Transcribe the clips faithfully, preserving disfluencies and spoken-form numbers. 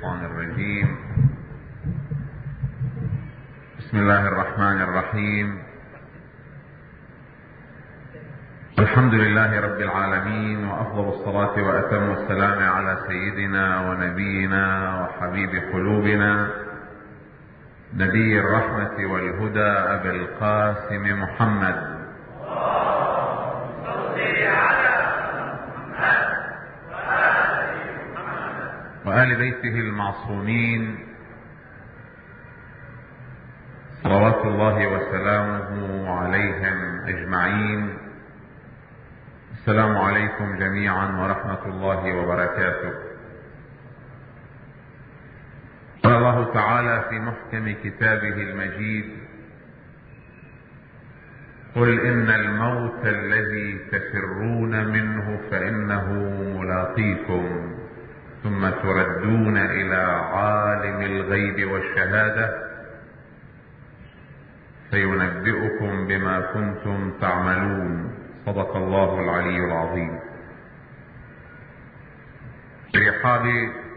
الشيطان الرجيم. بسم الله الرحمن الرحيم. الحمد لله رب العالمين، وأفضل الصلاة وأتم السلام على سيدنا ونبينا وحبيب قلوبنا نبي الرحمة والهدى أبي القاسم محمد وآل بيته المعصومين صلوات الله وسلامه عليهم أجمعين. السلام عليكم جميعا ورحمة الله وبركاته. قال الله تعالى في محكم كتابه المجيد: قل إن الموت الذي تفرون منه فإنه ملاقيكم ثم تردون إلى عالم الغيب والشهادة فينبئكم بما كنتم تعملون. صدق الله العلي العظيم. في رحاب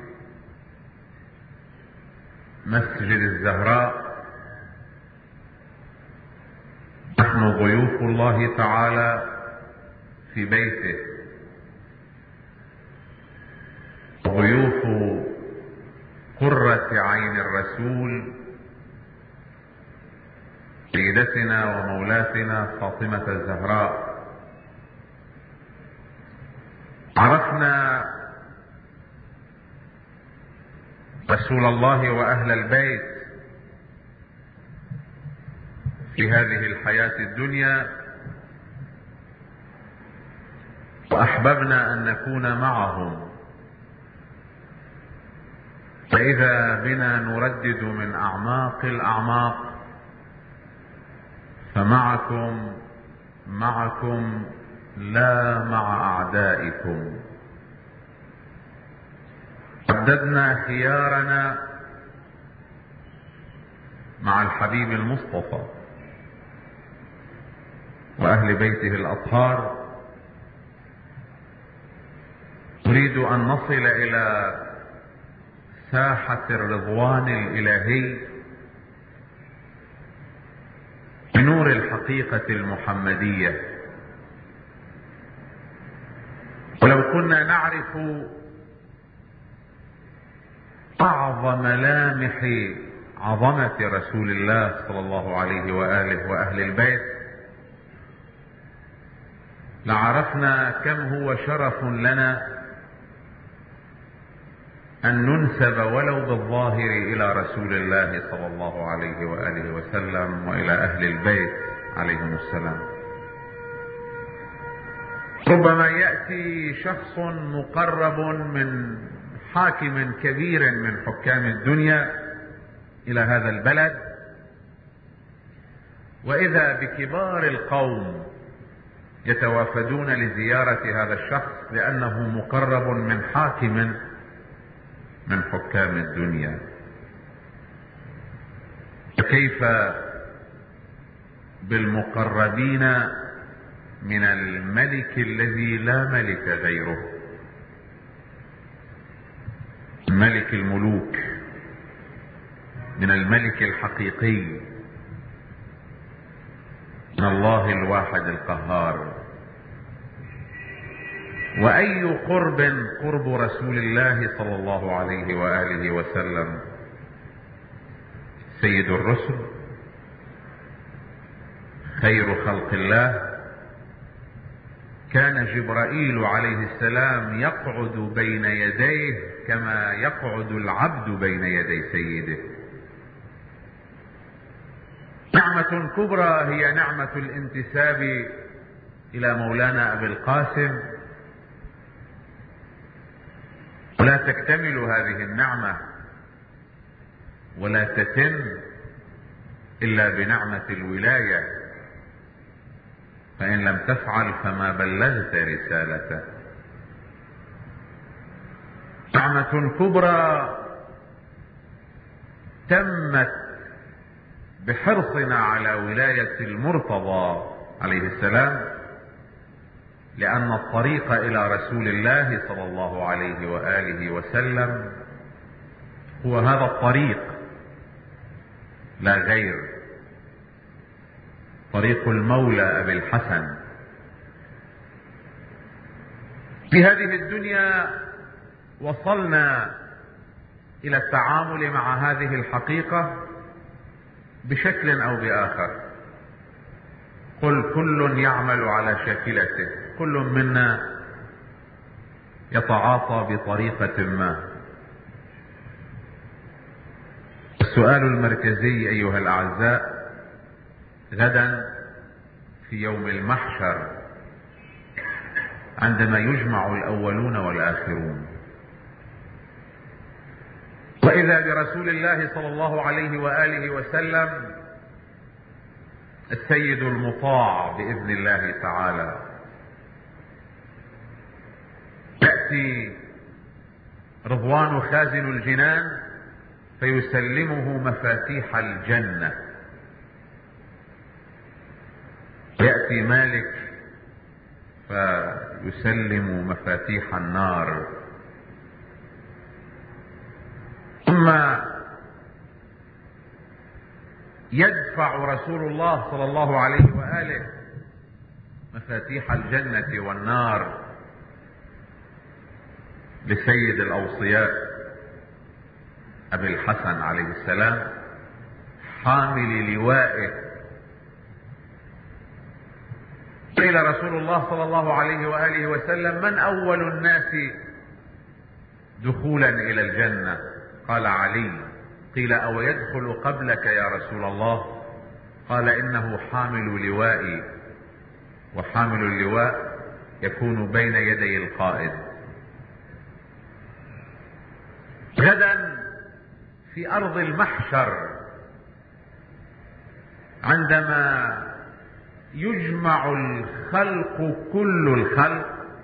مسجد الزهراء نحن ضيوف الله تعالى في بيته، ضيوف قرة عين الرسول سيدتنا ومولاتنا فاطمة الزهراء. عرفنا رسول الله وأهل البيت في هذه الحياة الدنيا، وأحببنا أن نكون معهم، فإذا بنا نردد من أعماق الأعماق: فمعكم معكم لا مع أعدائكم. رددنا خيارنا مع الحبيب المصطفى وأهل بيته الأطهار. نريد أن نصل إلى ساحة الرضوان الإلهي بنور الحقيقة المحمدية. ولو كنا نعرف بعض ملامح عظمة رسول الله صلى الله عليه وآله وأهل البيت لعرفنا كم هو شرف لنا أن ننسب ولو بالظاهر إلى رسول الله صلى الله عليه وآله وسلم وإلى أهل البيت عليهم السلام. ربما يأتي شخص مقرب من حاكم كبير من حكام الدنيا إلى هذا البلد، وإذا بكبار القوم يتوافدون لزيارة هذا الشخص لأنه مقرب من حاكم من حكام الدنيا. فكيف بالمقربين من الملك الذي لا ملك غيره، ملك الملوك، من الملك الحقيقي، من الله الواحد القهار. وأي قرب قرب رسول الله صلى الله عليه وآله وسلم، سيد الرسل، خير خلق الله. كان جبرائيل عليه السلام يقعد بين يديه كما يقعد العبد بين يدي سيده. نعمة كبرى هي نعمة الانتساب إلى مولانا أبي القاسم، ولا تكتمل هذه النعمة ولا تتم إلا بنعمة الولاية، فإن لم تفعل فما بلغت رسالته. نعمة كبرى تمت بحرصنا على ولاية المرتضى عليه السلام، لأن الطريق إلى رسول الله صلى الله عليه وآله وسلم هو هذا الطريق لا غير، طريق المولى أبي الحسن. في هذه الدنيا وصلنا إلى التعامل مع هذه الحقيقة بشكل أو بآخر. قل كل يعمل على شاكلته، كل منا يتعاطى بطريقة ما. السؤال المركزي أيها الأعزاء غدا في يوم المحشر عندما يجمع الأولون والآخرون، وإذا برسول الله صلى الله عليه وآله وسلم السيد المطاع بإذن الله تعالى، يأتي رضوان خازن الجنان فيسلمه مفاتيح الجنة، يأتي مالك فيسلم مفاتيح النار، ثم يدفع رسول الله صلى الله عليه وآله مفاتيح الجنة والنار لسيد الأوصياء أبي الحسن عليه السلام حامل لوائه. قيل رسول الله صلى الله عليه وآله وسلم: من أول الناس دخولا إلى الجنة؟ قال: علي. قيل: أو يدخل قبلك يا رسول الله؟ قال: إنه حامل لوائي، وحامل اللواء يكون بين يدي القائد. غدا في أرض المحشر عندما يجمع الخلق كل الخلق،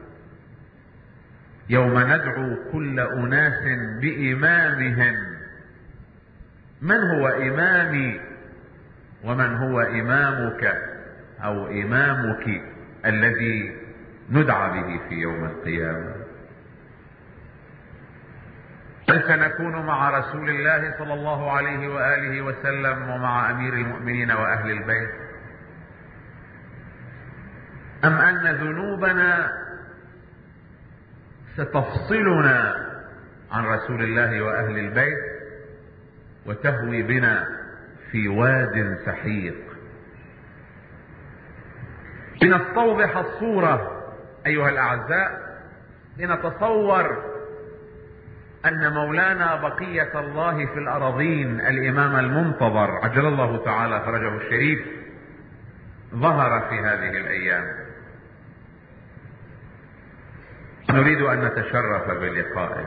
يوم ندعو كل أناس بإمامهم، من هو إمامي ومن هو إمامك أو إمامك الذي ندعى به في يوم القيامة؟ هل سنكون مع رسول الله صلى الله عليه وآله وسلم ومع أمير المؤمنين وأهل البيت، أم أن ذنوبنا ستفصلنا عن رسول الله وأهل البيت وتهوي بنا في واد سحيق؟ لنستوضح الصورة أيها الأعزاء، لنتصور أن مولانا بقية الله في الأراضين الإمام المنتظر عجل الله تعالى فرجه الشريف ظهر في هذه الأيام. نريد أن نتشرف بلقائه.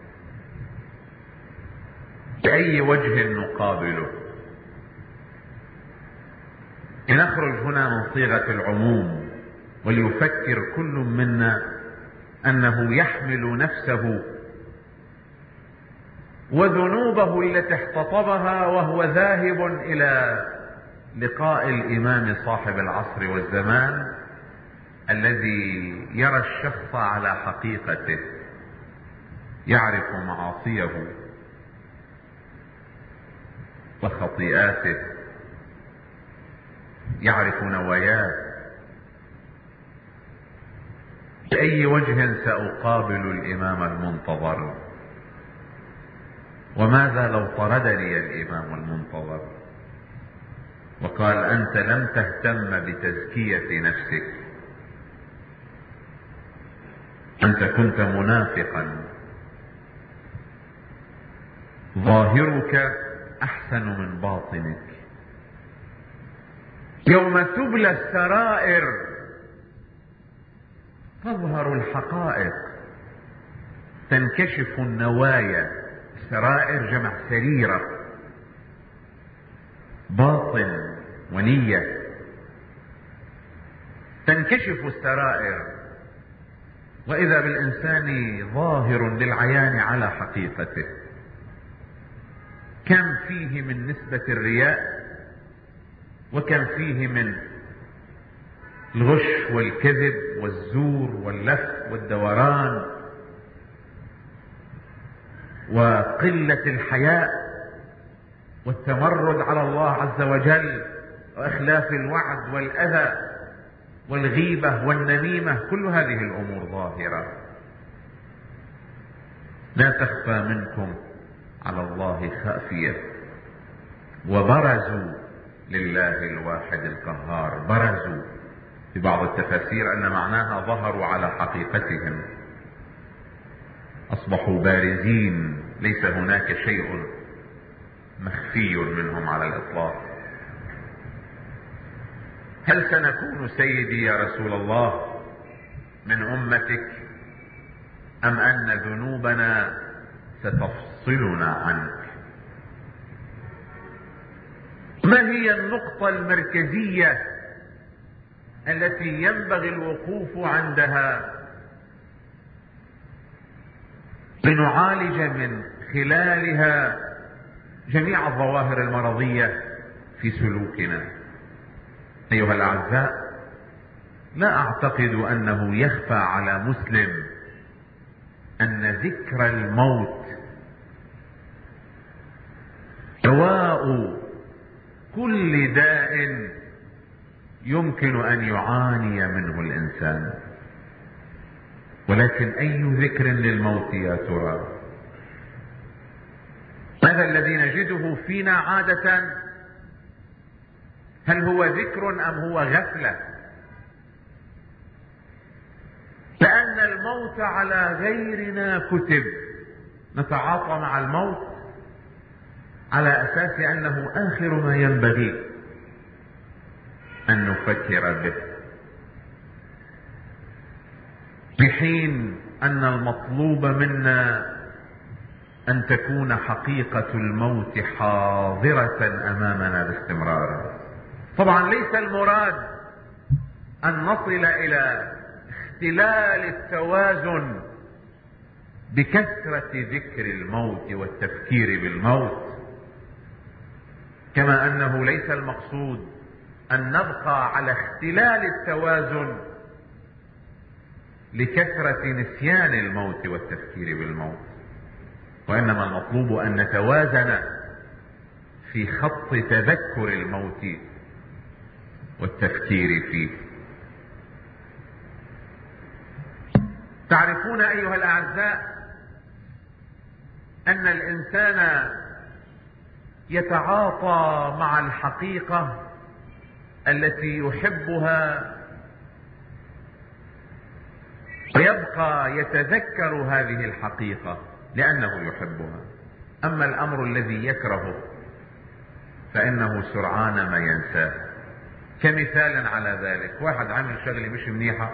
بأي وجه نقابله؟ لنخرج هنا من صيغة العموم، وليفكر كل منا أنه يحمل نفسه وذنوبه التي احتطبها وهو ذاهب إلى لقاء الإمام صاحب العصر والزمان الذي يرى الشخص على حقيقته، يعرف معاصيه وخطيئاته، يعرف نواياه. بأي وجه سأقابل الإمام المنتظر؟ وماذا لو طردني الإمام المنتظر وقال: أنت لم تهتم بتزكية نفسك، أنت كنت منافقا، ظاهرك أحسن من باطنك. يوم تبلى السرائر تظهر الحقائق، تنكشف النوايا. سرائر جمع سريرة، باطن ونية. تنكشف السرائر وإذا بالإنسان ظاهر للعيان على حقيقته. كم فيه من نسبة الرياء، وكم فيه من الغش والكذب والزور واللف والدوران. وقلة الحياء والتمرد على الله عز وجل وإخلاف الوعد والأذى والغيبة والنميمة، كل هذه الأمور ظاهرة لا تخفى منكم على الله خافية. وبرزوا لله الواحد القهار. برزوا في بعض التفاسير أن معناها ظهروا على حقيقتهم، أصبحوا بارزين، ليس هناك شيء مخفي منهم على الإطلاق. هل سنكون سيدي يا رسول الله من أمتك، أم أن ذنوبنا ستفصلنا عنك؟ ما هي النقطة المركزية التي ينبغي الوقوف عندها لنعالج من خلالها جميع الظواهر المرضية في سلوكنا؟ أيها الأعزاء، لا أعتقد أنه يخفى على مسلم أن ذكر الموت دواء كل داء يمكن أن يعاني منه الإنسان. ولكن أي ذكر للموت يا ترى؟ هذا الذي نجده فينا عادة، هل هو ذكر أم هو غفلة؟ لأن الموت على غيرنا كتب، نتعاطى مع الموت على أساس أنه آخر ما ينبغي أن نفكر به، بحين أن المطلوب منا أن تكون حقيقة الموت حاضرة أمامنا باستمرار. طبعا ليس المراد أن نصل إلى اختلال التوازن بكثرة ذكر الموت والتفكير بالموت، كما أنه ليس المقصود أن نبقى على اختلال التوازن لكثرة نسيان الموت والتفكير بالموت، وإنما المطلوب أن نتوازن في خط تذكر الموت والتفكير فيه. تعرفون أيها الأعزاء أن الإنسان يتعاطى مع الحقيقة التي يحبها ويبقى يتذكر هذه الحقيقة لأنه يحبها. أما الأمر الذي يكرهه فإنه سرعان ما ينساه. كمثال على ذلك، واحد عمل شغلة مش منيحة،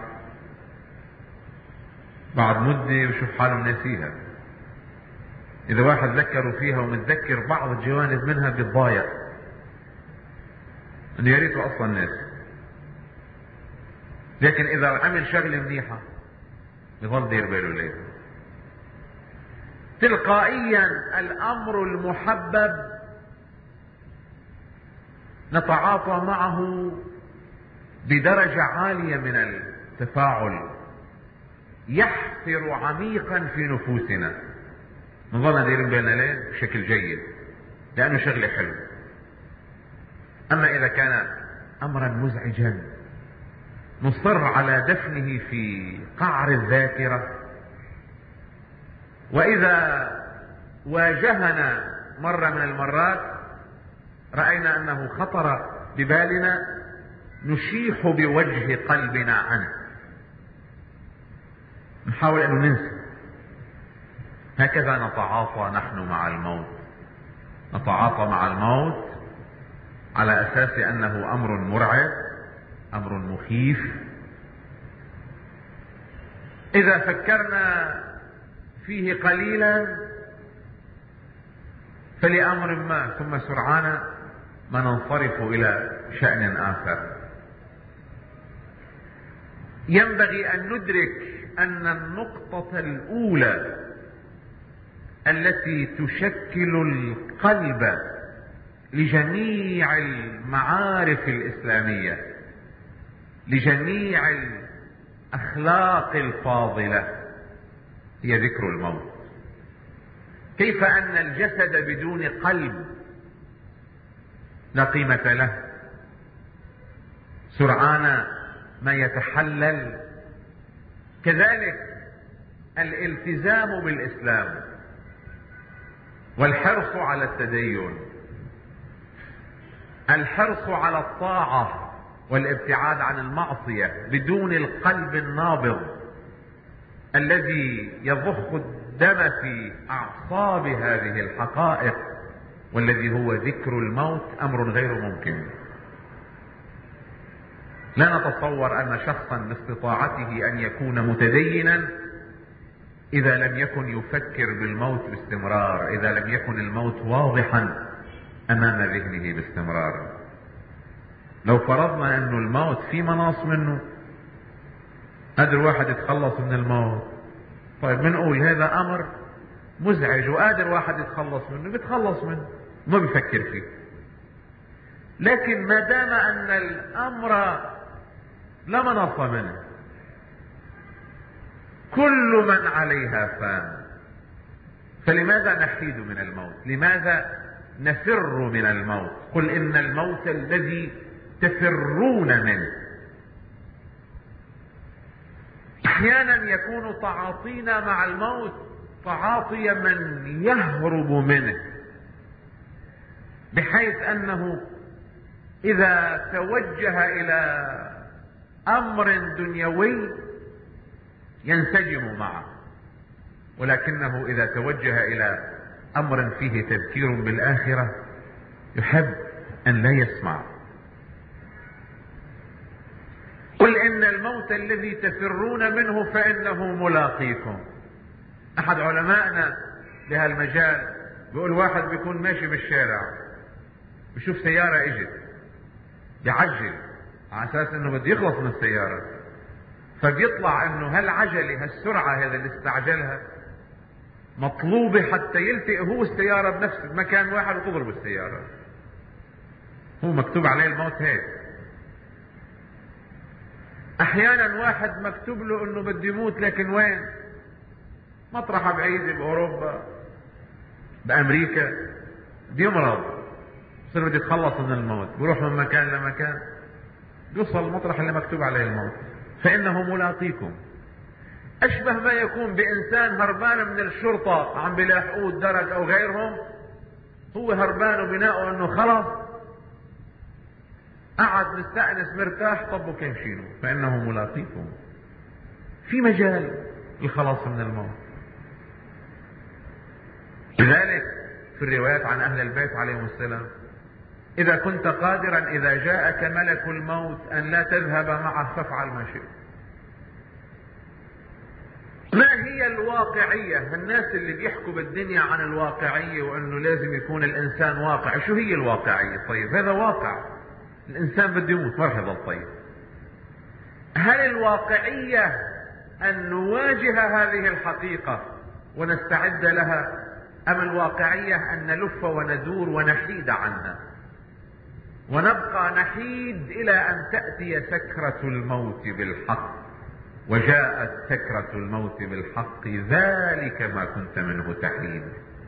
بعد مدة يشوف حاله ناسيها. إذا واحد ذكروا فيها ومتذكر بعض الجوانب منها بيتضايق انه يا ريته اصلا ناس. لكن اذا عمل شغله منيحه يظل دير باله ليه. تلقائيا الامر المحبب نتعاطى معه بدرجه عاليه من التفاعل، يحفر عميقا في نفوسنا، نظلنا دايرين بالنا ليه بشكل جيد لانه شغله حلو. اما اذا كان امرا مزعجا نصر على دفنه في قعر الذاكرة، واذا واجهنا مرة من المرات رأينا انه خطر ببالنا نشيح بوجه قلبنا عنه، نحاول ان ننسى. هكذا نتعاطى نحن مع الموت، نتعاطى مع الموت على اساس انه امر مرعب، امر مخيف. اذا فكرنا فيه قليلا فلامر ما ثم سرعان ما ننصرف الى شأن اخر. ينبغي ان ندرك ان النقطة الاولى التي تشكل القلب لجميع المعارف الإسلامية، لجميع الأخلاق الفاضلة، هي ذكر الموت. كيف أن الجسد بدون قلب لا قيمة له، سرعان ما يتحلل. كذلك الالتزام بالإسلام والحرص على التدين، الحرص على الطاعة والابتعاد عن المعصية بدون القلب النابض الذي يضخ الدم في أعصاب هذه الحقائق والذي هو ذكر الموت أمر غير ممكن. لا نتصور أن شخصا باستطاعته أن يكون متدينا إذا لم يكن يفكر بالموت باستمرار، إذا لم يكن الموت واضحا أمام ذهنه باستمرار. لو فرضنا أن الموت في مناص منه، قادر واحد يتخلص من الموت، طيب بنقول هذا أمر مزعج وقادر واحد يتخلص منه، بيتخلص منه ما بيفكر فيه. لكن ما دام أن الأمر لا مناص منه، كل من عليها فان، فلماذا نحيد من الموت؟ لماذا نفر من الموت؟ قل إن الموت الذي تفرون منه. أحيانا يكون تعاطينا مع الموت تعاطي من يهرب منه، بحيث أنه إذا توجه إلى أمر دنيوي ينسجم معه، ولكنه إذا توجه إلى أمر فيه تذكير بالآخرة يحب أن لا يسمع. قل إن الموت الذي تفرون منه فإنه ملاقيكم. أحد علمائنا بهالمجال بيقول واحد بيكون ماشي بالشارع بيشوف سيارة اجت بيعجل على أساس إنه بده يخلص من السيارة، فبيطلع إنه هالعجلة هالسرعة هذا اللي استعجلها مطلوبة حتى يلتقي هو السيارة بنفس مكان واحد وتضرب السيارة. هو مكتوب عليه الموت هيك. احيانا واحد مكتوب له انه بده يموت، لكن وين؟ مطرحه بعيده باوروبا بامريكا، بيمرض بصير بده يتخلص من الموت، بيروح من مكان لمكان بيوصل المطرح اللي مكتوب عليه الموت، فانه ملاقيكم. اشبه ما يكون بانسان هربان من الشرطه عم بيلاحقوه الدرج او غيرهم، هو هربان وبناءه انه خلص قعد مستأنس مرتاح، طبوا كيمشينه، فإنه ملاقيكم. في مجال الخلاص من الموت. لذلك في الروايات عن أهل البيت عليهم السلام إذا كنت قادرا إذا جاءك ملك الموت أن لا تذهب معه فافعل ما شئت. ما هي الواقعية؟ الناس اللي بيحكوا بالدنيا عن الواقعية وأنه لازم يكون الإنسان واقعي، شو هي الواقعية؟ طيب هذا واقع، الإنسان بده يموت ما رح يضل. طيب هل الواقعية أن نواجه هذه الحقيقة ونستعد لها، أم الواقعية أن نلف وندور ونحيد عنها ونبقى نحيد إلى أن تأتي سكرة الموت بالحق؟ وجاءت سكرة الموت بالحق ذلك ما كنت منه تحيد.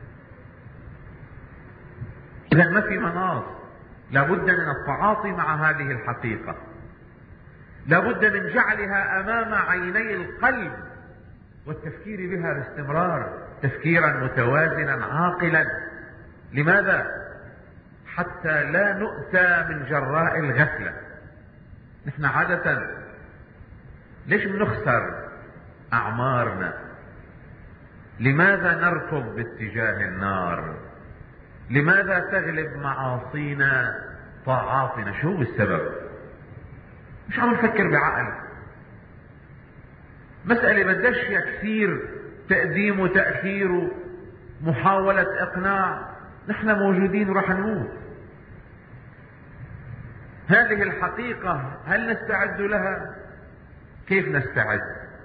إذا ما في مناص، لابد من التعاطي مع هذه الحقيقة، لابد من جعلها أمام عيني القلب والتفكير بها باستمرار تفكيرا متوازنا عاقلا. لماذا؟ حتى لا نؤتى من جراء الغفلة. نحن عادة ليش بنخسر أعمارنا؟ لماذا نركض باتجاه النار؟ لماذا تغلب معاصينا طاعاتنا؟ شو هو السبب؟ مش عم نفكر بعقل. مسألة بدهاش كثير تقديم وتأخير ومحاولة إقناع، نحن موجودين ورح نموت. هذه الحقيقة هل نستعد لها؟ كيف نستعد؟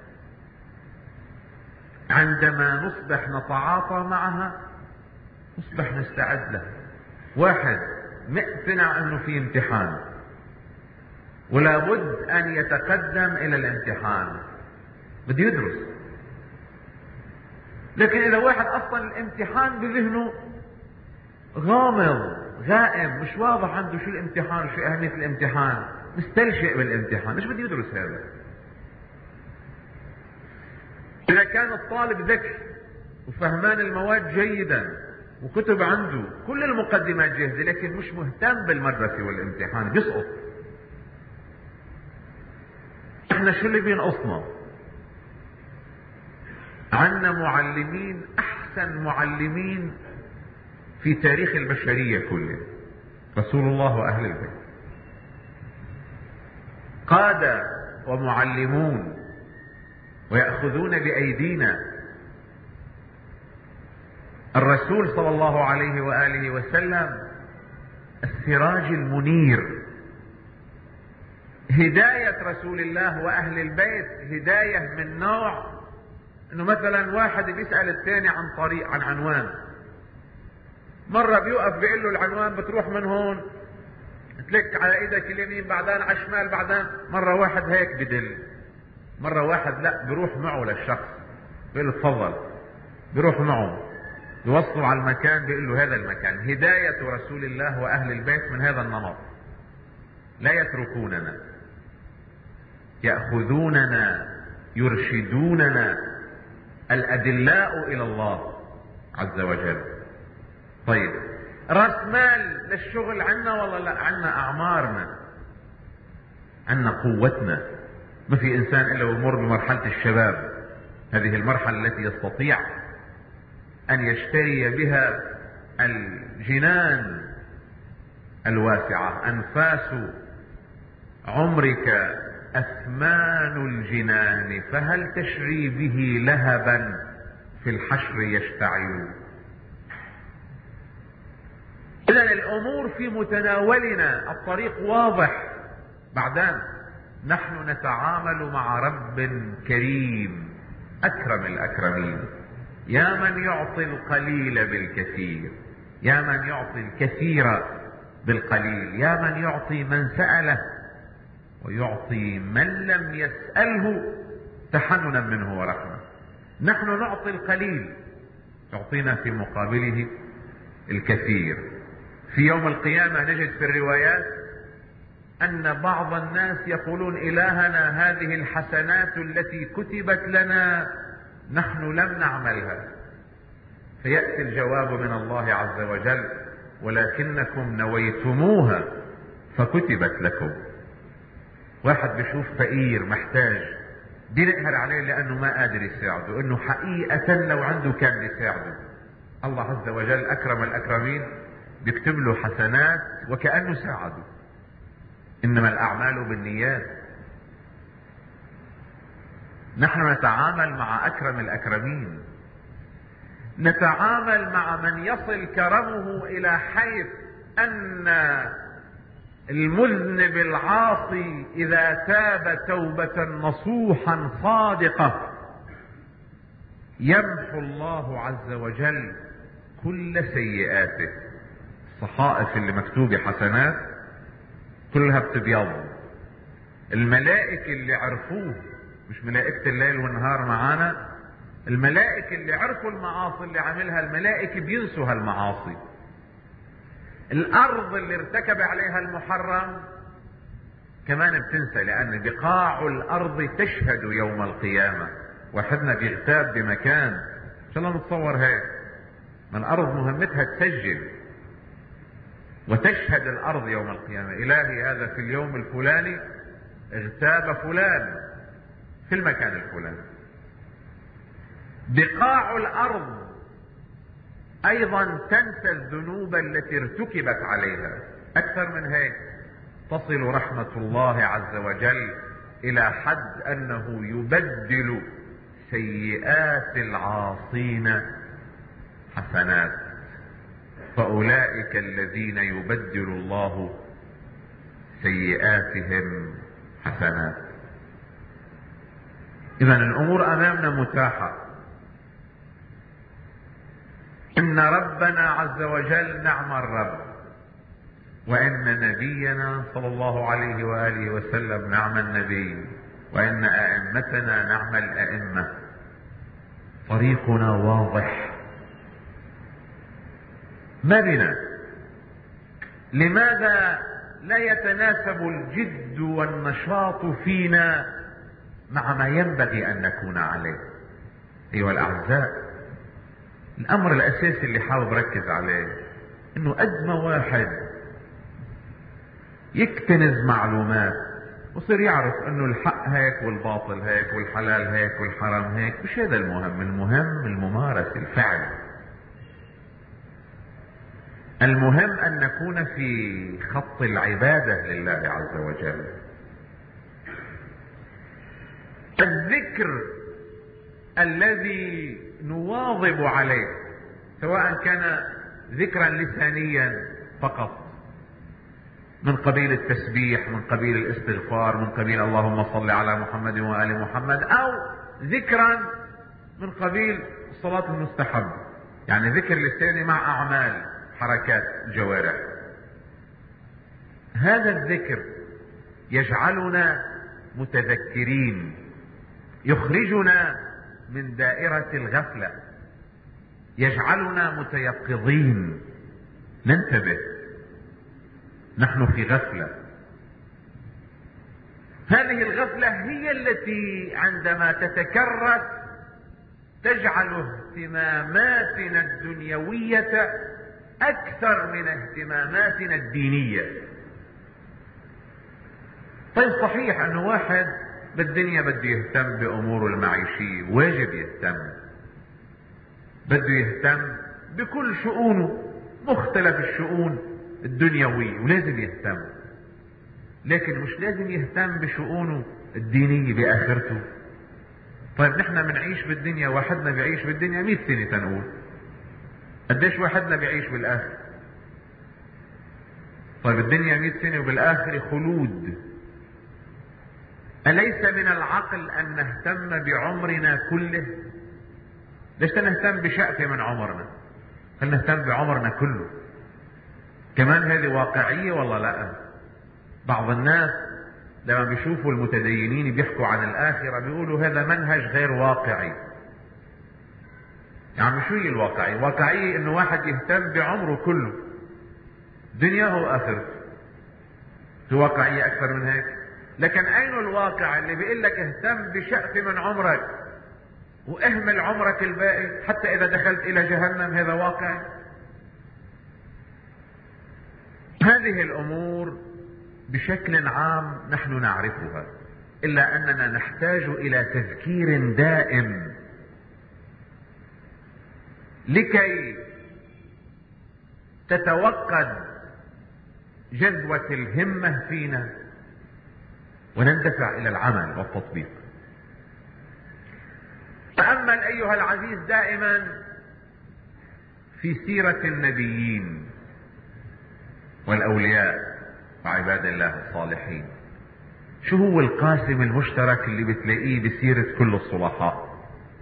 عندما نصبح نتعاطى معها نصبح نستعد لها. واحد مقتنع انه في امتحان ولا بد ان يتقدم الى الامتحان، بده يدرس، لكن اذا واحد اصلا الامتحان بذهنه غامض غائم، مش واضح عنده شو الامتحان وشو اهمية الامتحان، مستلشئ بالامتحان، مش بده يدرس هذا. اذا كان الطالب ذكي وفهمان المواد جيدا وكتب عنده كل المقدمات جاهزة، لكن مش مهتم بالمدرسة والامتحان، بيسقط. احنا شو اللي بينقصنا؟ عنا معلمين احسن معلمين في تاريخ البشرية كلها، رسول الله واهل البيت، قادة ومعلمون ويأخذون بأيدينا. الرسول صلى الله عليه وآله وسلم السراج المنير. هداية رسول الله وأهل البيت هداية من نوع انه مثلا واحد بيسأل الثاني عن طريق، عن عنوان، مرة بيوقف بيقول له العنوان بتروح من هون تلك على ايدك اليمين بعدين على الشمال بعدين، مرة واحد هيك بدل، مرة واحد لا بيروح معه للشخص بيقول له تفضل، بيروح معه يوصلوا على المكان بيقول له هذا المكان. هداية رسول الله وأهل البيت من هذا النمط، لا يتركوننا، يأخذوننا يرشدوننا، الأدلاء إلى الله عز وجل. طيب رأس مال للشغل عنا ولا لا؟ عنا أعمارنا، عنا قوتنا. ما في إنسان إلا ويمر بمرحلة الشباب، هذه المرحلة التي يستطيع أن يشتري بها الجنان الواسعة. أنفاس عمرك أثمان الجنان، فهل تشري به لهبا في الحشر يشتعل. إذن الأمور في متناولنا، الطريق واضح. بعدين نحن نتعامل مع رب كريم أكرم الأكرمين، يا من يعطي القليل بالكثير، يا من يعطي الكثير بالقليل، يا من يعطي من سأله ويعطي من لم يسأله تحننا منه ورحمة. نحن نعطي القليل، يعطينا في مقابله الكثير. في يوم القيامة نجد في الروايات أن بعض الناس يقولون إلهنا هذه الحسنات التي كتبت لنا نحن لم نعملها، فيأتي الجواب من الله عز وجل ولكنكم نويتموها فكتبت لكم. واحد بيشوف فقير محتاج بينقهر عليه لأنه ما قادر يساعده، إنه حقيقة لو عنده كان بيساعده. الله عز وجل أكرم الأكرمين بيكتب له حسنات وكأنه ساعده. إنما الأعمال بالنيات. نحن نتعامل مع أكرم الأكرمين، نتعامل مع من يصل كرمه إلى حيث أن المذنب العاصي إذا تاب توبة نصوحا صادقة يمحو الله عز وجل كل سيئاته. الصحائف اللي مكتوبة حسنات كلها بتبيض. الملائكة اللي عرفوه، مش ملائكة الليل والنهار معانا، الملائكة اللي عرفوا المعاصي اللي عملها الملائكة بينسوا هالمعاصي. الأرض اللي ارتكب عليها المحرم كمان بتنسى، لأن بقاع الأرض تشهد يوم القيامة. واحدنا بيغتاب بمكان، إن شاء الله نتصور هيك، ما الأرض مهمتها تسجل وتشهد الأرض يوم القيامة. إلهي هذا في اليوم الفلاني اغتاب فلان في المكان الفلاني. بقاع الأرض أيضا تنسى الذنوب التي ارتكبت عليها. أكثر من هيك، تصل رحمة الله عز وجل إلى حد أنه يبدل سيئات العاصين حسنات، فأولئك الذين يبدل الله سيئاتهم حسنات. إذن الأمور أمامنا متاحة. إن ربنا عز وجل نعم الرب، وإن نبينا صلى الله عليه وآله وسلم نعم النبي، وإن أئمتنا نعم الأئمة. طريقنا واضح، ما بنا. لماذا لا يتناسب الجد والنشاط فينا مع ما ينبغي ان نكون عليه؟ ايها الاعزاء، الامر الاساسي اللي حابب اركز عليه انه قد ما واحد يكتنز معلومات وصير يعرف انه الحق هيك والباطل هيك والحلال هيك والحرام هيك، مش هذا المهم. المهم الممارسة، الفعل. المهم ان نكون في خط العبادة لله عز وجل. الذكر الذي نواظب عليه، سواء كان ذكرا لسانيا فقط من قبيل التسبيح، من قبيل الاستغفار، من قبيل اللهم صل على محمد وآل محمد، او ذكرا من قبيل الصلاة المستحب، يعني ذكر لساني مع اعمال حركات جوارح. هذا الذكر يجعلنا متذكرين، يخرجنا من دائرة الغفلة، يجعلنا متيقظين، ننتبه، نحن في غفلة. هذه الغفلة هي التي عندما تتكرر تجعل اهتماماتنا الدنيوية اكثر من اهتماماتنا الدينية. طيب صحيح انه واحد بالدنيا بده يهتم باموره المعيشية، واجب يهتم، بده يهتم بكل شؤونه، مختلف الشؤون الدنيوية، ولازم يهتم، لكن مش لازم يهتم بشؤونه الدينية بآخرته. طيب نحن بنعيش بالدنيا، واحدنا بيعيش بالدنيا مئة سنة تنقول، قديش واحدنا بيعيش بالآخر؟ طيب الدنيا مئة سنة وبالآخر خلود. أليس من العقل أن نهتم بعمرنا كله؟ ليش نهتم بشأفة من عمرنا؟ خلينا نهتم بعمرنا كله. كمان هذه واقعية والله لا؟ بعض الناس لما بيشوفوا المتدينين بيحكوا عن الآخرة بيقولوا هذا منهج غير واقعي. يعني شو هي الواقعية؟ الواقعية انه واحد يهتم بعمره كله، دنياه واخرته. في واقعية اكثر من هيك؟ لكن اين الواقع اللي بيقول لك اهتم بشأف من عمرك واهمل عمرك الباقي حتى اذا دخلت الى جهنم؟ هذا واقع؟ هذه الامور بشكل عام نحن نعرفها، الا اننا نحتاج الى تذكير دائم لكي تتوقد جذوة الهمة فينا ونندفع الى العمل والتطبيق. تأمل ايها العزيز دائما في سيرة النبيين والاولياء وعباد الله الصالحين. شو هو القاسم المشترك اللي بتلاقيه بسيرة كل الصلحاء؟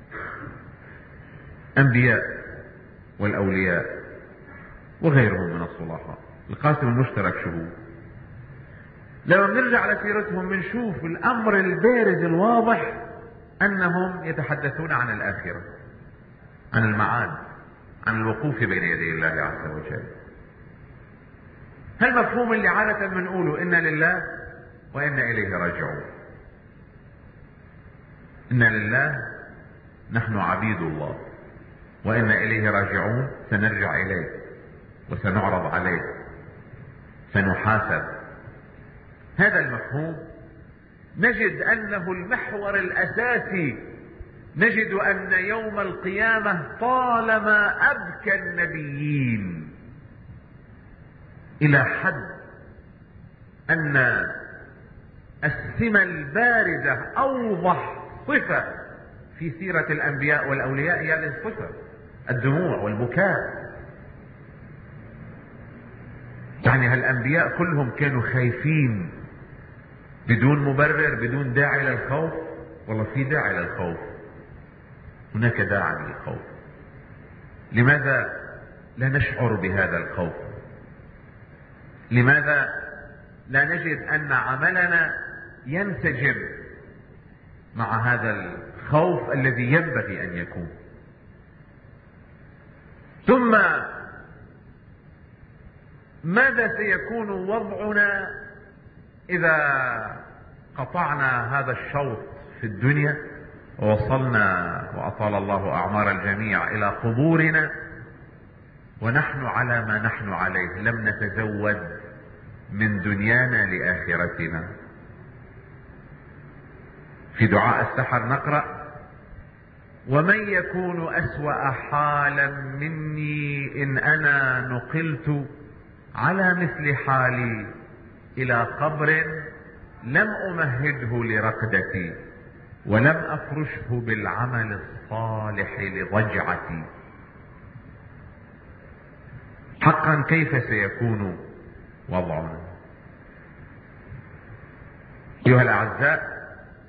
انبياء والاولياء وغيرهم من الصلحاء. القاسم المشترك شو هو؟ لما بنرجع على سيرتهم بنشوف الامر البارز الواضح انهم يتحدثون عن الاخرة، عن المعاد، عن الوقوف بين يدي الله عز وجل. هالمفهوم اللي عادة بنقوله إنا لله وإنا إليه راجعون. إنا لله، نحن عبيد الله، وإنا إليه راجعون، سنرجع إليه وسنعرض عليه، سنحاسب. هذا المفهوم نجد أنه المحور الأساسي. نجد أن يوم القيامة طالما أبكى النبيين إلى حد أن السمة الباردة أوضح صفة في سيرة الأنبياء والأولياء هي هذه الصفة، الدموع والبكاء. يعني هالأنبياء كلهم كانوا خايفين بدون مبرر، بدون داعي للخوف؟ والله في داعي للخوف، هناك داعي للخوف. لماذا لا نشعر بهذا الخوف؟ لماذا لا نجد أن عملنا ينسجم مع هذا الخوف الذي ينبغي أن يكون؟ ثم ماذا سيكون وضعنا إذا قطعنا هذا الشوط في الدنيا ووصلنا وأطال الله أعمار الجميع إلى قبورنا ونحن على ما نحن عليه، لم نتزود من دنيانا لآخرتنا؟ في دعاء السحر نقرأ: ومن يكون أسوأ حالا مني إن أنا نقلت على مثل حالي إلى قبر لم أمهده لرقدتي ولم أفرشه بالعمل الصالح لضجعتي. حقا كيف سيكون وضعنا؟ أيها الأعزاء،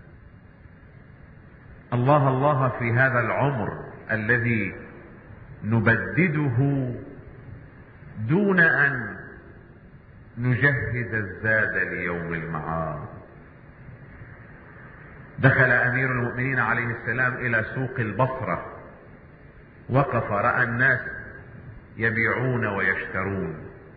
الله الله في هذا العمر الذي نبدده دون أن نجهز الزاد ليوم المعاد. دخل أمير المؤمنين عليه السلام إلى سوق البصرة، وقف رأى الناس يبيعون ويشترون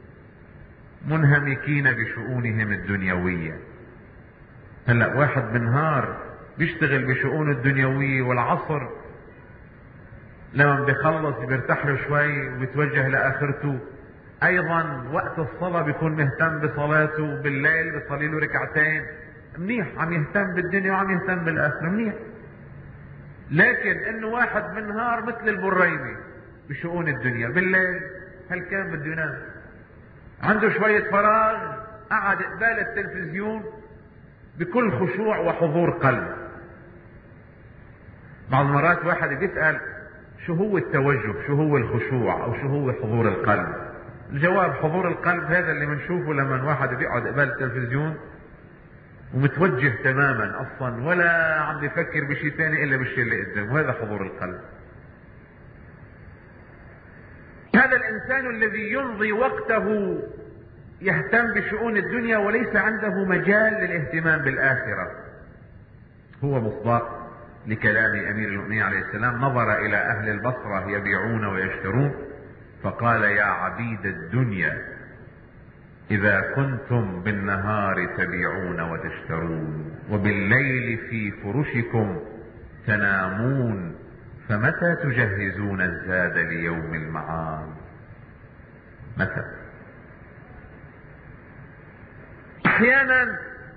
منهمكين بشؤونهم الدنيوية. هلأ واحد بالنهار بيشتغل بشؤون الدنيوية، والعصر لما بيخلص بيرتاح له شوي وبيتوجه لآخرته. ايضا وقت الصلاة بيكون مهتم بصلاته، بالليل بيصلي له ركعتين. منيح، عم يهتم بالدنيا وعم يهتم بالآخرة، منيح. لكن انه واحد بالنهار مثل البريمي بشؤون الدنيا، بالليل هل كان بده ينام؟ عنده شوية فراغ، قعد قبال التلفزيون بكل خشوع وحضور قلب. بعض المرات واحد بيسأل شو هو التوجه، شو هو الخشوع، او شو هو حضور القلب؟ الجواب: حضور القلب هذا اللي بنشوفه لما واحد بيقعد قبال التلفزيون ومتوجه تماما اصلا، ولا عم بيفكر بشيء ثاني الا بالشيء اللي قدامه، وهذا حضور القلب. هذا الانسان الذي يمضي وقته يهتم بشؤون الدنيا وليس عنده مجال للاهتمام بالآخرة، هو مصداق لكلام امير المؤمنين عليه السلام. نظر الى اهل البصرة يبيعون ويشترون فقال: يا عبيد الدنيا، اذا كنتم بالنهار تبيعون وتشترون وبالليل في فرشكم تنامون فمتى تجهزون الزاد ليوم المعاد؟ متى؟ احيانا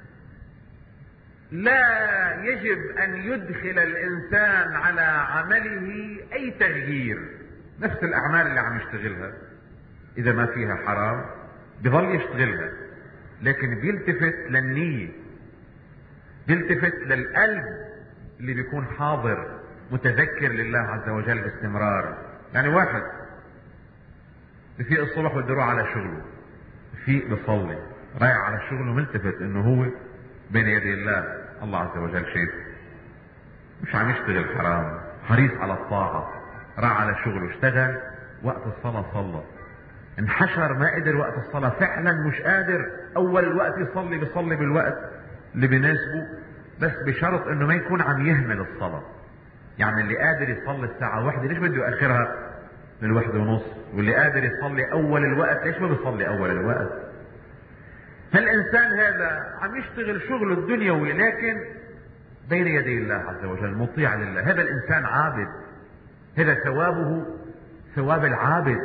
لا يجب ان يدخل الانسان على عمله اي تغيير. نفس الاعمال اللي عم يشتغلها اذا ما فيها حرام بيظل يشتغلها، لكن بيلتفت للنية، بيلتفت للقلب اللي بيكون حاضر متذكر لله عز وجل باستمرار. يعني واحد بفيق الصبح بده يروح على شغله، بفيق بصلي رايح على شغله ملتفت انه هو بين يدي الله، الله عز وجل شايفه، مش عم يشتغل حرام، حريص على الطاعة، راح على شغله اشتغل، وقت الصلاة صلى، انحشر ما قدر وقت الصلاة فعلا مش قادر اول الوقت يصلي، بيصلي بالوقت اللي بيناسبه، بس بشرط انه ما يكون عم يهمل الصلاة. يعني اللي قادر يصلي الساعة واحدة ليش بده يأخرها للواحدة ونص؟ واللي قادر يصلي اول الوقت ليش ما بيصلي اول الوقت؟ فالانسان هذا عم يشتغل شغله الدنيوي لكن بين يدي الله عز وجل مطيع لله. هذا الانسان عابد، هذا ثوابه ثواب العابد.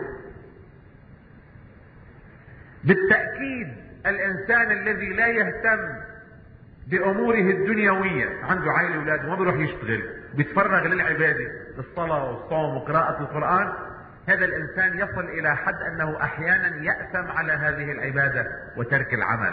بالتأكيد الانسان الذي لا يهتم باموره الدنيوية، عنده عائلة اولاد وما بيروح يشتغل، بيتفرغ للعبادة، للصلاة والصوم وقراءة القرآن، هذا الانسان يصل الى حد انه احيانا يأثم على هذه العبادة وترك العمل.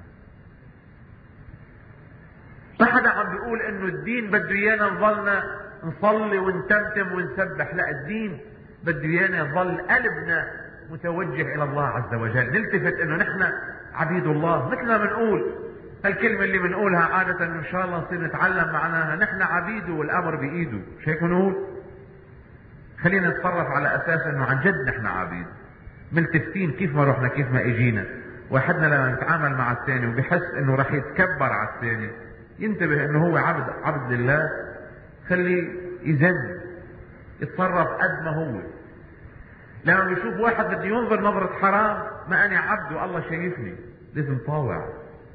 ما حدا عم بيقول انه الدين بده ايانا نظلنا نصلي ونتمتم ونسبح، لا، الدين بده ايانا يظل قلبنا متوجه الى الله عز وجل، نلتفت انه نحن عبيد الله. مثل ما بنقول هالكلمة اللي بنقولها عادة ان شاء الله نصير نتعلم معناها، نحن عبيده والامر بايده، مش هيك بنقول؟ خلينا نتصرف على اساس انه عن جد نحن عبيد، ملتفتين كيف ما رحنا كيف ما اجينا. واحدنا لما يتعامل مع الثاني وبحس انه راح يتكبر على الثاني، ينتبه انه هو عبد عبد لله، خليه يزن يتصرف قد ما هو. لما بيشوف واحد بده ينظر نظرة حرام، ما انا عبد والله شايفني، لازم طاوع.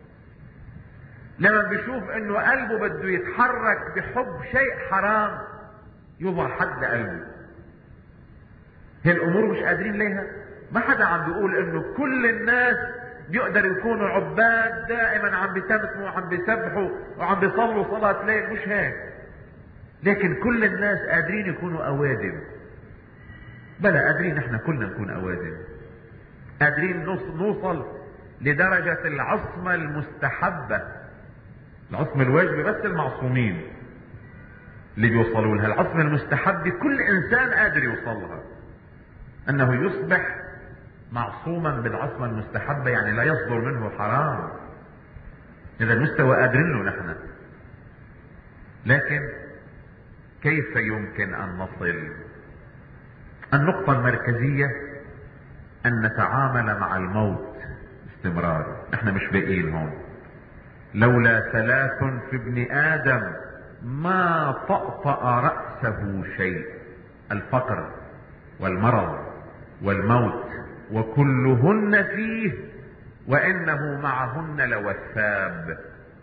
لما بيشوف انه قلبه بده يتحرك بحب شيء حرام، يوضع حد لقلبه. هي الامور مش قادرين ليها. ما حدا عم بيقول انه كل الناس بيقدروا يكونوا عباد دائما عم بيتمتموا وعم بيسبحوا وعم بيصلوا صلاة ليل، مش هيك. لكن كل الناس قادرين يكونوا اوادم. بلا قادرين نحن كلنا نكون اوادم، قادرين نوصل لدرجة العصمة المستحبة. العصمة الواجبة بس المعصومين اللي بيوصلوا لها. العصمة المستحبة كل انسان قادر يوصلها، انه يصبح معصوما بالعصمة المستحبة، يعني لا يصدر منه حرام. هذا المستوى قادرين له نحن. لكن كيف يمكن ان نصل؟ النقطة المركزية ان نتعامل مع الموت باستمرار. نحن مش باقيين هون. لولا ثلاث في ابن ادم ما طأطأ رأسه شيء: الفقر والمرض والموت، وكلهن فيه وانه معهن لوثاب.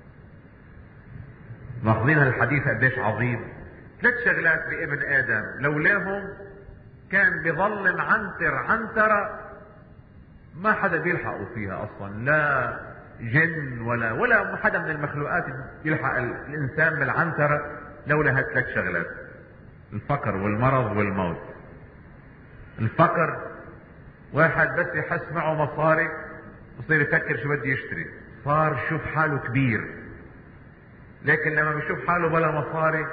لاحظين الحديث قديش عظيم. ثلاث شغلات بابن ادم لولاهم كان بظل عنتر عنترة ما حدا بيلحقوا فيها اصلا، لا جن ولا ولا حدا من المخلوقات يلحق الانسان بالعنترة لولا هالثلاث شغلات: الفقر والمرض والموت. الفقر، واحد بس يحس معه مصاري بصير يفكر شو بده يشتري، صار شوف حاله كبير. لكن لما بيشوف حاله بلا مصاري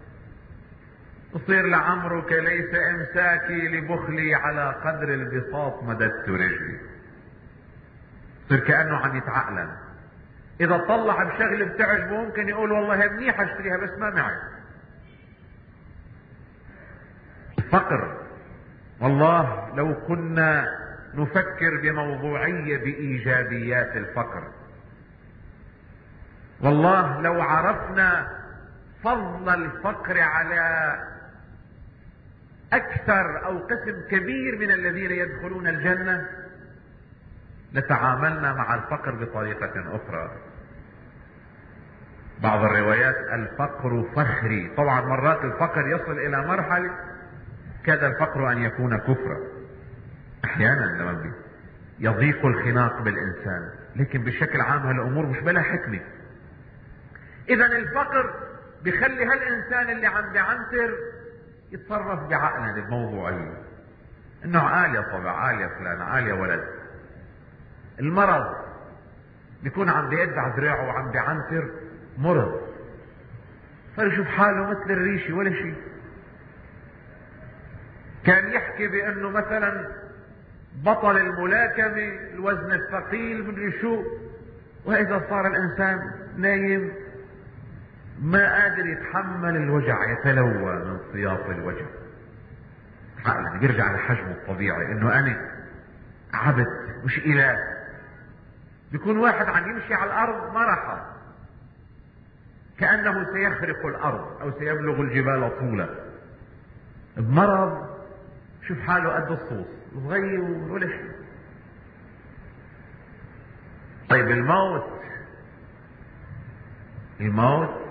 بصير لعمرك ليس امساكي لبخلي على قدر البساط مددت رجلي. بصير كأنه عم يتعقلن. اذا طلع بشغله بتعجبه ممكن يقول والله منيحة اشتريها بس ما معي. الفقر، والله لو كنا نفكر بموضوعية بإيجابيات الفقر، والله لو عرفنا فضل الفقر على أكثر أو قسم كبير من الذين يدخلون الجنة لتعاملنا مع الفقر بطريقة أخرى. بعض الروايات الفقر فخري. طبعا مرات الفقر يصل إلى مرحلة كاد الفقر أن يكون كفرا. أحيانا لما يضيق الخناق بالإنسان، لكن بشكل عام هالأمور مش بلا حكمة. إذا الفقر بخلي هالإنسان اللي عم بعنتر يتصرف بعقلا بموضوعية، إنه عال يا طبع، عال يا فلان، عال يا ولد. المرض بيكون عم بيدع ذراعه وعم بعنتر مرض، فيشوف حاله مثل الريشة ولا شيء. كان يحكي بانه مثلا بطل الملاكمة الوزن الثقيل مدري شو، واذا صار الانسان نايم ما قادر يتحمل الوجع، يتلوى من سياط الوجع. عقله بيرجع لحجمه الطبيعي، انه انا عبد مش اله. بيكون واحد عم يمشي على الارض مرحا كأنه سيخرق الارض او سيبلغ الجبال طولا. بمرض شوف حاله قد الصوص، صغير ولا شيء. طيب الموت، الموت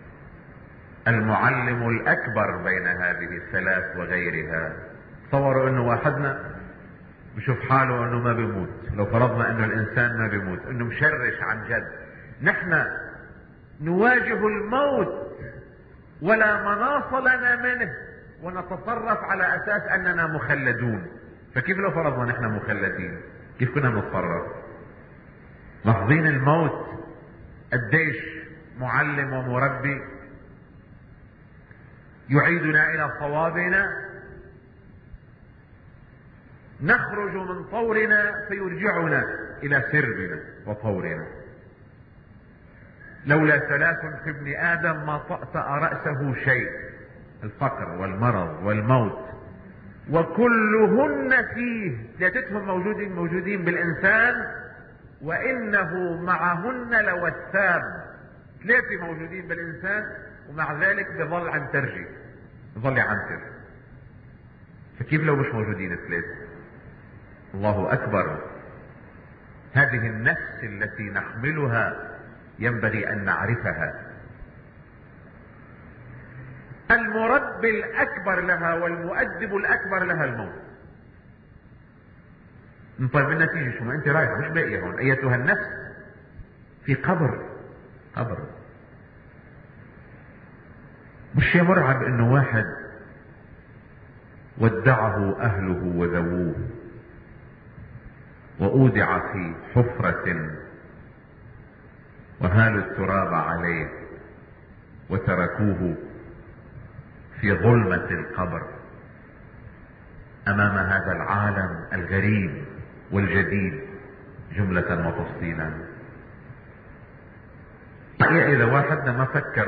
المعلم الاكبر بين هذه الثلاث وغيرها. تصوروا انه واحدنا بشوف حاله انه ما بيموت، لو فرضنا انه الانسان ما بيموت، انه مشرش عن جد. نحن نواجه الموت ولا مناص لنا منه، ونتصرف على اساس اننا مخلدون. فكيف لو فرضنا نحن مخلدين كيف كنا نتصرف؟ لاحظين الموت قديش معلم ومربي، يعيدنا الى صوابنا، نخرج من طورنا فيرجعنا الى سربنا وطورنا. لولا ثلاث في ابن ادم ما طأطأ رأسه شيء: الفقر والمرض والموت، وكلهن فيه. ثلاثتهم موجودين موجودين بالانسان، وانه معهن لوثاب. ثلاثة موجودين بالانسان ومع ذلك بظل عنترجي، بظل عنتر. فكيف لو مش موجودين ثلاثة؟ الله أكبر. هذه النفس التي نحملها ينبغي أن نعرفها. المربي الأكبر لها والمؤدب الأكبر لها الموت. طيب النتيجة شو؟ ما أنت رايحة مش باقية هون أيتها النفس في قبر. قبر مش مرعب انه واحد ودعه اهله وذووه واودع في حفرة وهالوا التراب عليه وتركوه في ظلمة القبر امام هذا العالم الغريب والجديد جملة وتفصيلا؟ اذا واحد ما فكر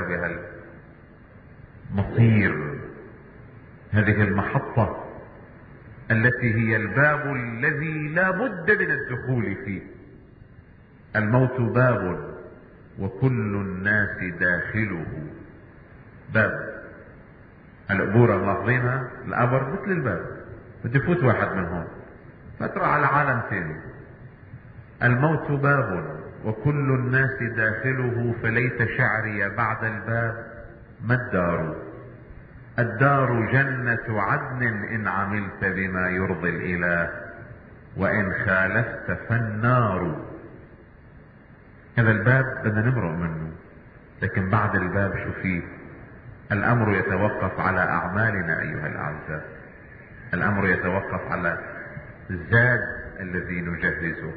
بهالمصير، هذه المحطة التي هي الباب الذي لا بد من الدخول فيه. الموت باب وكل الناس داخله باب. القبورة ملاحظينها، القبر مثل الباب، بده يفوت واحد منهم فترة على عالم ثاني. الموت باب وكل الناس داخله، فليت شعري بعد الباب ما الدار؟ الدار جنة عدن إن عملت بما يرضي الإله، وإن خالفت فالنار. هذا الباب بدنا نمرق منه، لكن بعد الباب شو فيه؟ الأمر يتوقف على أعمالنا أيها الأعزاء. الأمر يتوقف على الزاد الذي نجهزه.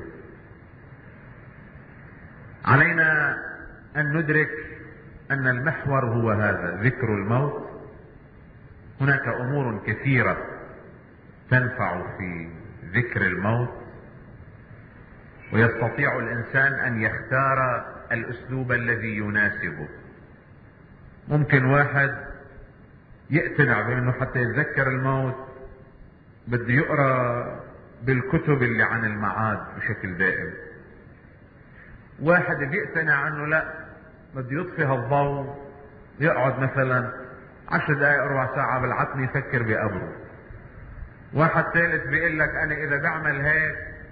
علينا أن ندرك أن المحور هو هذا، ذكر الموت. هناك أمور كثيرة تنفع في ذكر الموت، ويستطيع الإنسان أن يختار الأسلوب الذي يناسبه. ممكن واحد يقتنع بأنه حتى يتذكر الموت بده يقرأ بالكتب اللي عن المعاد بشكل دائم. واحد بيقتنع أنه لا، بده يطفي هالضوء، يقعد مثلا عشر دقائق ربع ساعة بالعتمة يفكر بقبره. واحد ثالث بيقول لك أنا إذا بعمل هيك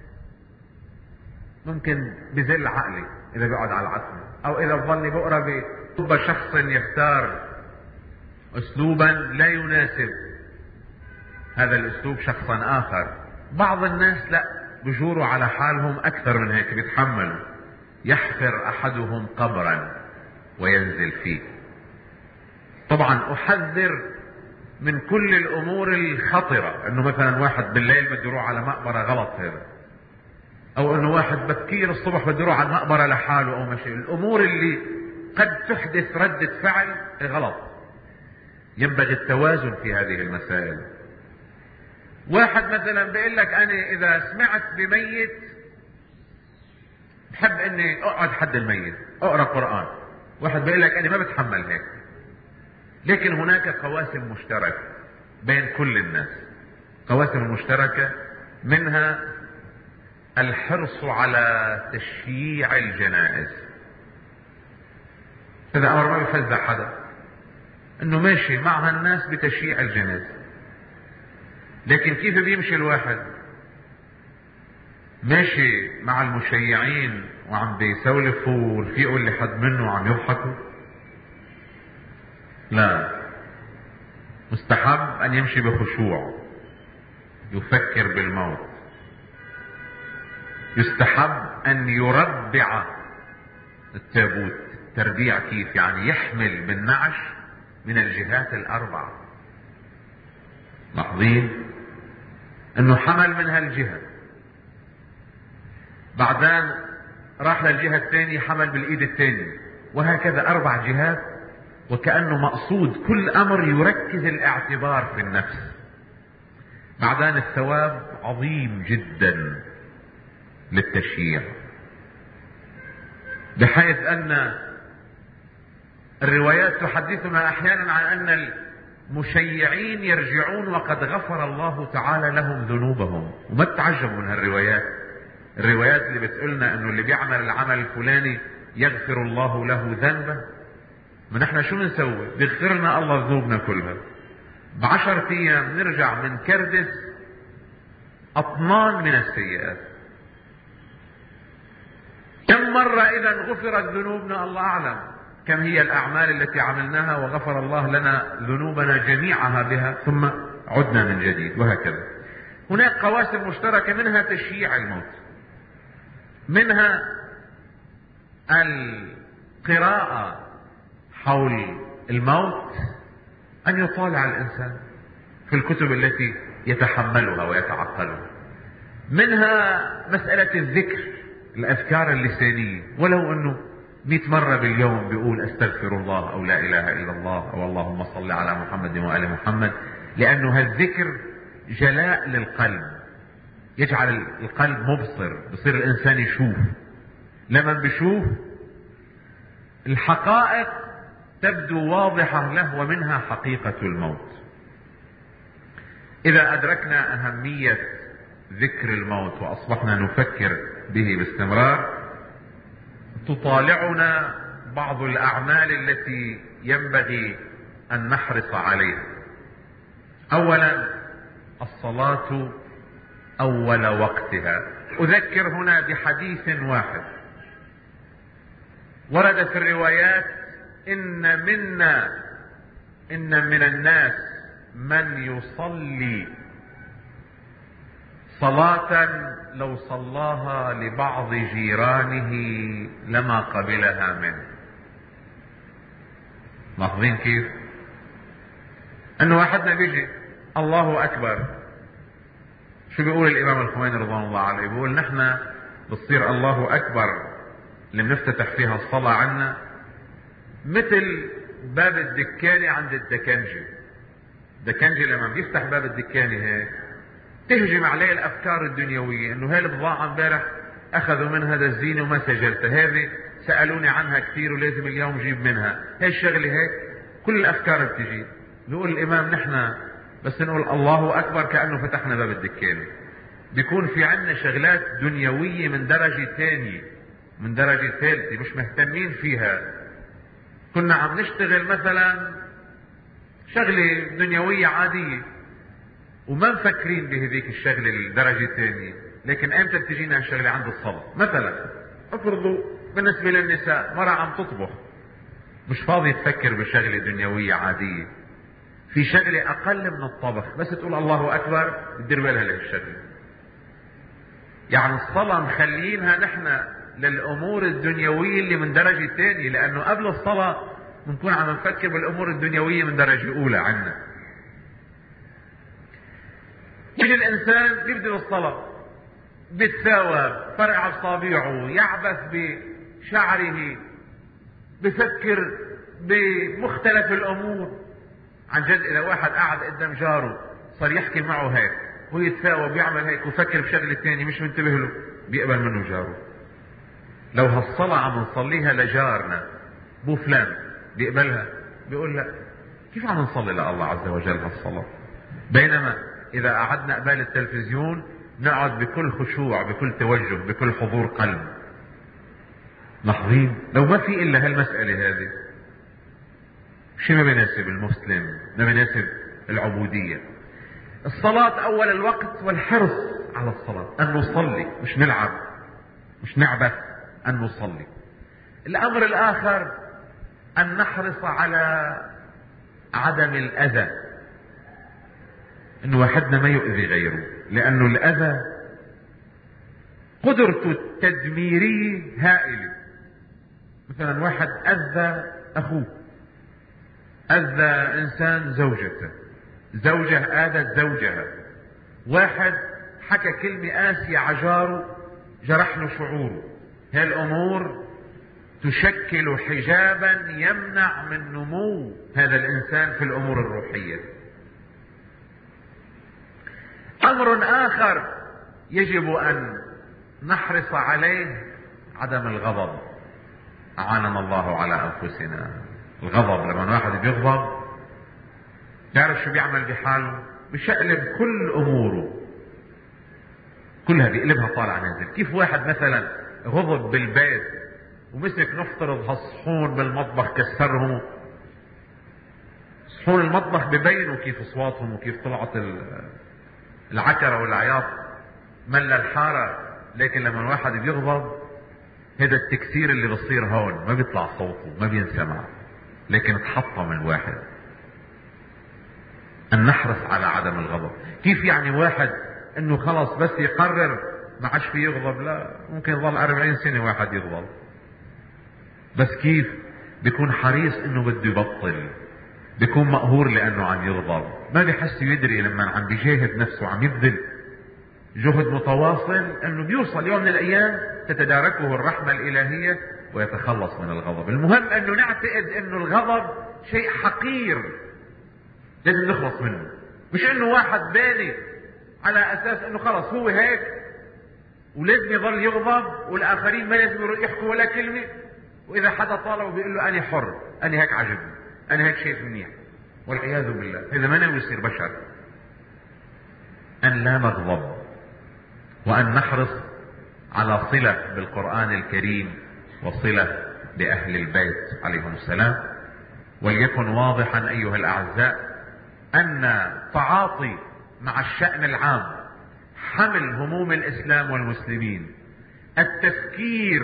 ممكن بزل عقلي إذا بيقعد على العتمة، أو إذا بظلني بقرأ ب شخص يختار أسلوبا لا يناسب هذا الأسلوب شخصا آخر. بعض الناس لا، بجوروا على حالهم أكثر من هيك، بيتحملوا. يحفر أحدهم قبرا وينزل فيه. طبعا أحذر من كل الأمور الخطرة، أنه مثلا واحد بالليل بده يروح على مقبرة، غلط هذا. أو أنه واحد بكير الصبح بده يروح على المقبرة لحاله أو مشي. الأمور اللي قد تحدث ردة فعل غلط. ينبغي التوازن في هذه المسائل. واحد مثلا بيقول لك أنا إذا سمعت بميت بحب اني اقعد حد الميت اقرا قرآن. واحد بيقول لك انا ما بتحمل هيك. لكن هناك قواسم مشتركة بين كل الناس. قواسم مشتركة منها الحرص على تشييع الجنائز. هذا امر ما بيفزع حدا، انه ماشي مع الناس بتشييع الجنائز. لكن كيف بيمشي الواحد؟ ماشي مع المشيعين وعم بيسولفوا ورفيقوا اللي حد منه وعم يضحكوا؟ لا، مستحب ان يمشي بخشوع، يفكر بالموت. يستحب ان يربع التابوت. تربيع كيف؟ يعني يحمل بالنعش من الجهات الاربعة. لاحظين انه حمل من هالجهة، بعدين راح للجهة الثانية حمل بالايد الثانية، وهكذا اربع جهات. وكأنه مقصود كل امر يركز الاعتبار في النفس. بعدين الثواب عظيم جدا للتشييع، بحيث ان الروايات تحدثنا احيانا عن ان المشيعين يرجعون وقد غفر الله تعالى لهم ذنوبهم. وما تتعجبوا من هالروايات. الروايات اللي بتقولنا انه اللي بيعمل العمل الفلاني يغفر الله له ذنبه، ما نحن شو بنسوي؟ بيغفر لنا الله ذنوبنا كلها، بعشرة ايام نرجع من كردس اطنان من السيئات. كم مرة اذا غفرت ذنوبنا؟ الله اعلم. كم هي الاعمال التي عملناها وغفر الله لنا ذنوبنا جميعها بها ثم عدنا من جديد، وهكذا. هناك قواسم مشتركة، منها تشييع الموت، منها القراءة حول الموت، أن يطالع الإنسان في الكتب التي يتحملها ويتعقلها، منها مسألة الذكر، الأذكار اللسانية، ولو أنه مئة مرة باليوم بيقول أستغفر الله أو لا إله إلا الله أو اللهم صل على محمد وآل محمد، لأنه هالذكر جلاء للقلب، يجعل القلب مبصر، بصير الإنسان يشوف. لما بيشوف الحقائق تبدو واضحة له، ومنها حقيقة الموت. إذا أدركنا أهمية ذكر الموت وأصبحنا نفكر به باستمرار، تطالعنا بعض الأعمال التي ينبغي أن نحرص عليها. أولا الصلاة أول وقتها. أذكر هنا بحديث واحد ورد في الروايات: إن منا إن من الناس من يصلي صلاة لو صلاها لبعض جيرانه لما قبلها منه. لاحظين كيف؟ انه واحدنا بيجي الله اكبر، شو بيقول الامام الخميني رضوان الله عليه؟ بيقول نحن بتصير الله اكبر اللي بنفتتح فيها الصلاة عنا مثل باب الدكانة عند الدكنجي. الدكنجي لما بيفتح باب الدكانة هيك تهجم عليه الافكار الدنيوية، انه هاي البضاعة امبارح اخذوا منها هذا الزينة وما سجلتها، هذه سألوني عنها كثير ولازم اليوم جيب منها، هاي الشغلة هيك، كل الافكار بتجي. بيقول الامام نحن بس نقول الله اكبر كأنه فتحنا باب الدكانة، بيكون في عنا شغلات دنيوية من درجة ثانية من درجة ثالثة مش مهتمين فيها. كنا عم نشتغل مثلا شغلة دنيوية عادية وما مفكرين بهذيك الشغلة الدرجة الثانية، لكن امتى بتجينا الشغلة عند الصلاة؟ مثلا افرضوا بالنسبة للنساء مرة عم تطبخ مش فاضي تفكر بشغلة دنيوية عادية، في شغلة اقل من الطبخ بس تقول الله اكبر بتدير بالها لهالشغلة. يعني الصلاة مخلينها نحن للامور الدنيوية اللي من درجة ثانية، لانه قبل الصلاة بنكون عم نفكر بالامور الدنيوية من درجة اولى عنا. يجي الانسان بيبدأ الصلاة بيتثاوب، فرع اصابعه، يعبث بشعره، بفكر بمختلف الامور. عن جد اذا واحد قاعد قدام جاره صار يحكي معه هيك ويتثاوب ويعمل هيك ويفكر بشغله ثانيه مش منتبه له، بيقبل منه جاره. لو هالصلاة عم نصليها لجارنا بو فلان بيقبلها؟ بيقول لا، كيف عم نصلي لله عز وجل هالصلاة؟ بينما اذا قعدنا قبال التلفزيون نقعد بكل خشوع، بكل توجه، بكل حضور قلب. لاحظين؟ لو ما في الا هالمسألة هذه شيء ما بيناسب المسلم، ما بيناسب العبودية. الصلاة اول الوقت والحرص على الصلاة، ان نصلي مش نلعب مش نعبث، ان نصلي. الامر الاخر ان نحرص على عدم الاذى، انه واحدنا ما يؤذي غيره، لانه الاذى قدرته التدميرية هائلة. مثلا واحد اذى اخوه، اذى انسان زوجته، زوجة اذت زوجها، واحد حكى كلمة قاسية عجاره جرح له شعوره. هالامور تشكل حجابا يمنع من نمو هذا الانسان في الامور الروحية. امر اخر يجب ان نحرص عليه عدم الغضب. اعاننا الله على انفسنا. الغضب، لما واحد بيغضب تعرف شو بيعمل بحاله؟ بشقلب كل اموره كلها، بيقلبها طالع نازل. كيف واحد مثلا غضب بالبيت ومسك نفترض هالصحون بالمطبخ كسرهم، صحون المطبخ ببينوا كيف اصواتهم وكيف طلعت العكرة والعياط ملا الحارة، لكن لما الواحد بيغضب هذا التكسير اللي بصير هون ما بيطلع صوته، ما بينسمع، لكن تحطم الواحد. ان نحرص على عدم الغضب. كيف يعني واحد انه خلص بس يقرر ما عادش في يغضب؟ لا، ممكن يظل أربعين سنة واحد يغضب، بس كيف بيكون حريص انه بده يبطل، بيكون مقهور لانه عم يغضب، ما بيحس يدري لما عم بيجاهد نفسه عم يبذل جهد متواصل انه بيوصل يوم من الايام تتداركه الرحمة الالهية ويتخلص من الغضب. المهم انه نعتقد انه الغضب شيء حقير لازم نخلص منه، مش انه واحد باني على اساس انه خلص هو هيك ولازم يظل يغضب والاخرين ما لازم يحكوا ولا كلمة، واذا حدا طالب بيقول له انا حر، انا هيك عجبني، انا هيك شايف منيح، والعياذ بالله هذا ما ناوي يصير بشر. ان لا نغضب، وان نحرص على صلة بالقرآن الكريم وصلة بأهل البيت عليهم السلام. وليكن واضحا أيها الأعزاء أن تعاطي مع الشأن العام، حمل هموم الإسلام والمسلمين، التفكير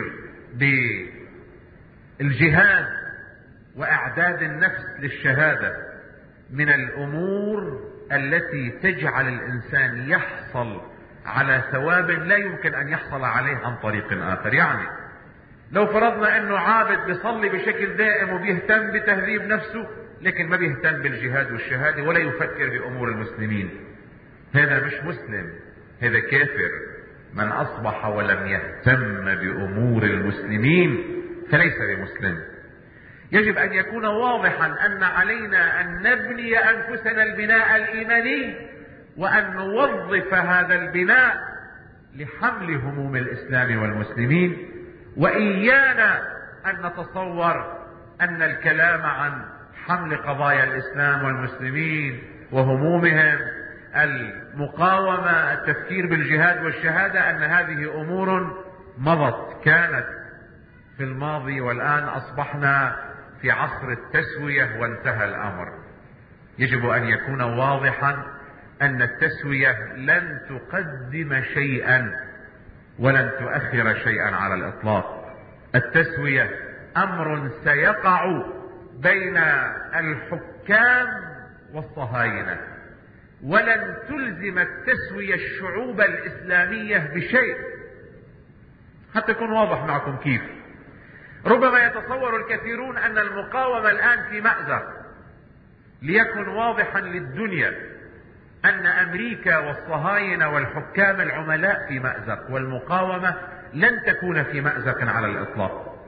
بالجهاد وإعداد النفس للشهادة من الأمور التي تجعل الإنسان يحصل على ثواب لا يمكن ان يحصل عليه عن طريق اخر. يعني لو فرضنا انه عابد بيصلي بشكل دائم وبيهتم بتهذيب نفسه لكن ما بيهتم بالجهاد والشهادة ولا يفكر بامور المسلمين، هذا مش مسلم، هذا كافر. من اصبح ولم يهتم بامور المسلمين فليس بمسلم. يجب ان يكون واضحا ان علينا ان نبني انفسنا البناء الايماني، وأن نوظف هذا البناء لحمل هموم الإسلام والمسلمين. وإيانا أن نتصور أن الكلام عن حمل قضايا الإسلام والمسلمين وهمومهم، المقاومة، التفكير بالجهاد والشهادة، أن هذه أمور مضت كانت في الماضي، والآن أصبحنا في عصر التسوية وانتهى الأمر. يجب أن يكون واضحا أن التسوية لن تقدم شيئا ولن تؤخر شيئا على الإطلاق. التسوية أمر سيقع بين الحكام والصهاينة، ولن تلزم التسوية الشعوب الإسلامية بشيء. حتى يكون واضح معكم كيف. ربما يتصور الكثيرون أن المقاومة الآن في مأزق. ليكن واضحا للدنيا أن أمريكا والصهاينة والحكام العملاء في مأزق، والمقاومة لن تكون في مأزق على الإطلاق.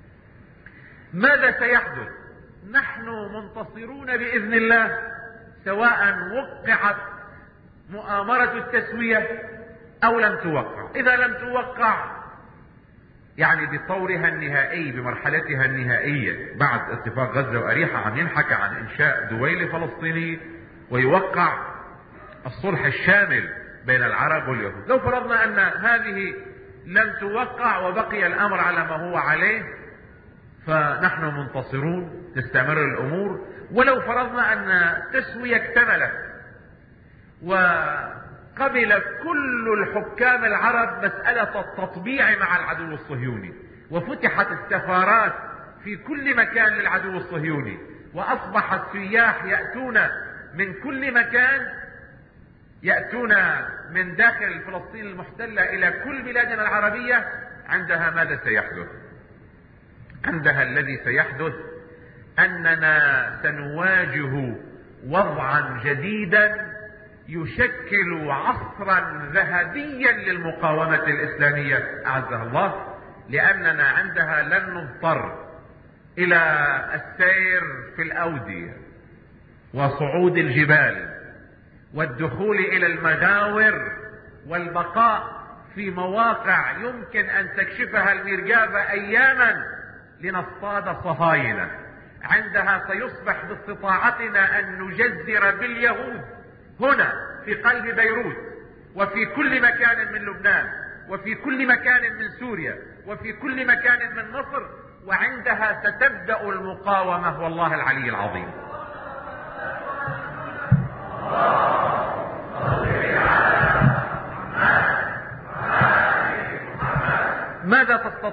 ماذا سيحدث؟ نحن منتصرون بإذن الله، سواء وقعت مؤامرة التسوية أو لم توقع. إذا لم توقع يعني بطورها النهائي بمرحلتها النهائية بعد اتفاق غزة وأريحة، عم ينحكى عن إنشاء دويلة فلسطينية ويوقع الصلح الشامل بين العرب واليهود. لو فرضنا أن هذه لم توقع وبقي الأمر على ما هو عليه فنحن منتصرون، تستمر الأمور. ولو فرضنا أن التسوية اكتملت وقبل كل الحكام العرب مسألة التطبيع مع العدو الصهيوني، وفتحت السفارات في كل مكان للعدو الصهيوني، وأصبح السياح يأتون من كل مكان، يأتون من داخل فلسطين المحتلة إلى كل بلادنا العربية، عندها ماذا سيحدث؟ عندها الذي سيحدث أننا سنواجه وضعا جديدا يشكل عصرا ذهبيا للمقاومة الإسلامية أعزها الله، لأننا عندها لن نضطر إلى السير في الأودية وصعود الجبال والدخول إلى المغاور والبقاء في مواقع يمكن أن تكشفها المرجافة أياما لنصطاد صهاينة. عندها سيصبح باستطاعتنا أن نجزر باليهود هنا في قلب بيروت وفي كل مكان من لبنان وفي كل مكان من سوريا وفي كل مكان من مصر، وعندها ستبدأ المقاومة والله العلي العظيم.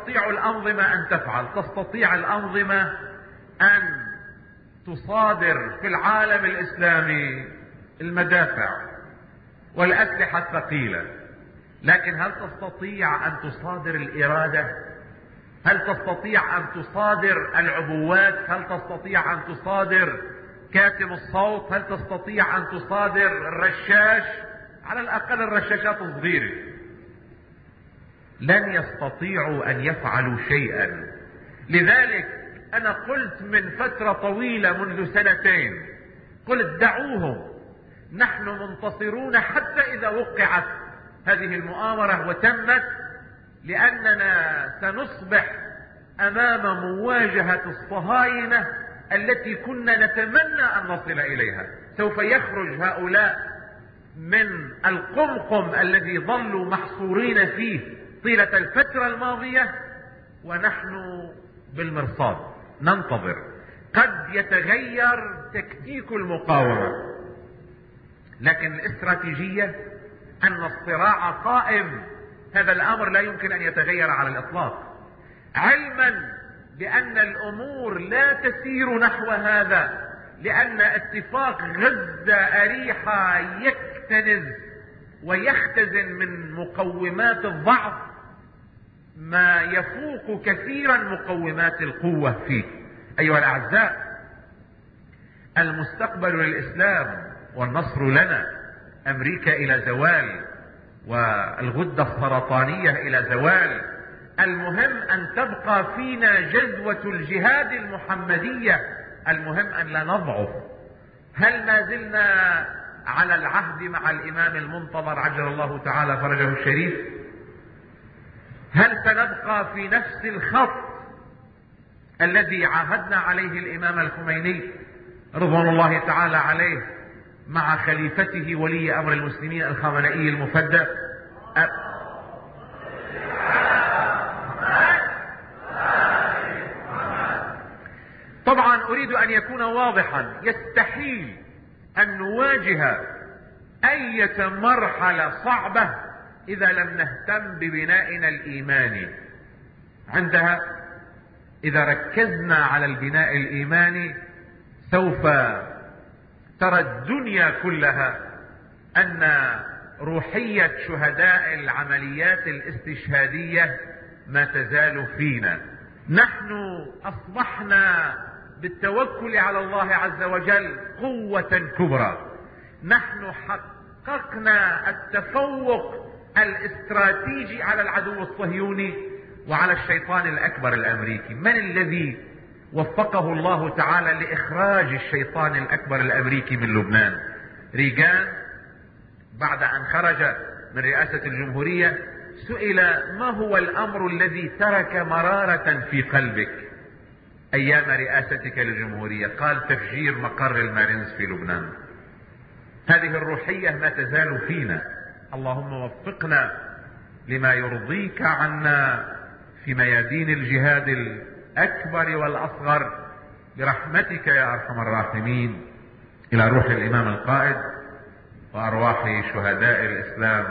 تستطيع الأنظمة أن تفعل. تستطيع الأنظمة أن تصادر في العالم الإسلامي المدافع والأسلحة الثقيلة، لكن هل تستطيع أن تصادر الإرادة؟ هل تستطيع أن تصادر العبوات؟ هل تستطيع أن تصادر كاتم الصوت؟ هل تستطيع أن تصادر الرشاش؟ على الأقل الرشاشات الصغيرة. لن يستطيعوا أن يفعلوا شيئا. لذلك أنا قلت من فترة طويلة منذ سنتين، قلت دعوهم، نحن منتصرون حتى إذا وقعت هذه المؤامرة وتمت، لأننا سنصبح أمام مواجهة الصهاينة التي كنا نتمنى أن نصل إليها. سوف يخرج هؤلاء من القمقم الذي ظلوا محصورين فيه طيلة الفترة الماضية، ونحن بالمرصاد ننتظر. قد يتغير تكتيك المقاومة، لكن الاستراتيجية أن الصراع قائم. هذا الأمر لا يمكن أن يتغير على الإطلاق، علما بأن الأمور لا تسير نحو هذا، لأن اتفاق غزة أريحة يكتنز ويختزن من مقومات الضعف ما يفوق كثيرا مقومات القوة فيه. أيها الأعزاء، المستقبل للإسلام والنصر لنا. أمريكا إلى زوال والغدة السرطانية إلى زوال. المهم أن تبقى فينا جذوة الجهاد المحمدية. المهم أن لا نضعف. هل ما زلنا على العهد مع الإمام المنتظر عجل الله تعالى فرجه الشريف؟ هل سنبقى في نفس الخط الذي عاهدنا عليه الإمام الخميني رضوان الله تعالى عليه مع خليفته ولي أمر المسلمين الخامنئي المفدى؟ طبعا أريد أن يكون واضحا، يستحيل أن نواجه أي مرحلة صعبة إذا لم نهتم ببنائنا الإيماني. عندها إذا ركزنا على البناء الإيماني سوف ترى الدنيا كلها أن روحية شهداء العمليات الاستشهادية ما تزال فينا. نحن أصبحنا بالتوكل على الله عز وجل قوة كبرى. نحن حققنا التفوق الاستراتيجي على العدو الصهيوني وعلى الشيطان الأكبر الأمريكي. من الذي وفقه الله تعالى لإخراج الشيطان الأكبر الأمريكي من لبنان؟ ريغان بعد أن خرج من رئاسة الجمهورية سئل ما هو الأمر الذي ترك مرارة في قلبك أيام رئاستك للجمهورية؟ قال تفجير مقر المارينز في لبنان. هذه الروحية ما تزال فينا. اللهم وفقنا لما يرضيك عنا في ميادين الجهاد الأكبر والأصغر برحمتك يا أرحم الراحمين. إلى روح الإمام القائد وأرواح شهداء الإسلام،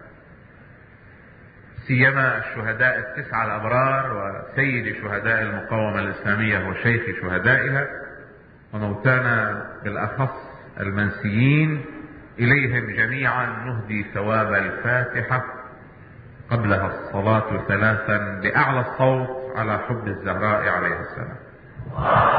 سيما الشهداء التسعة الأبرار وسيد شهداء المقاومة الإسلامية وشيخ شهدائها، وموتانا بالأخص المنسيين، إليهم جميعا نهدي ثواب الفاتحة قبلها الصلاة ثلاثا بأعلى الصوت على حب الزهراء عليه السلام.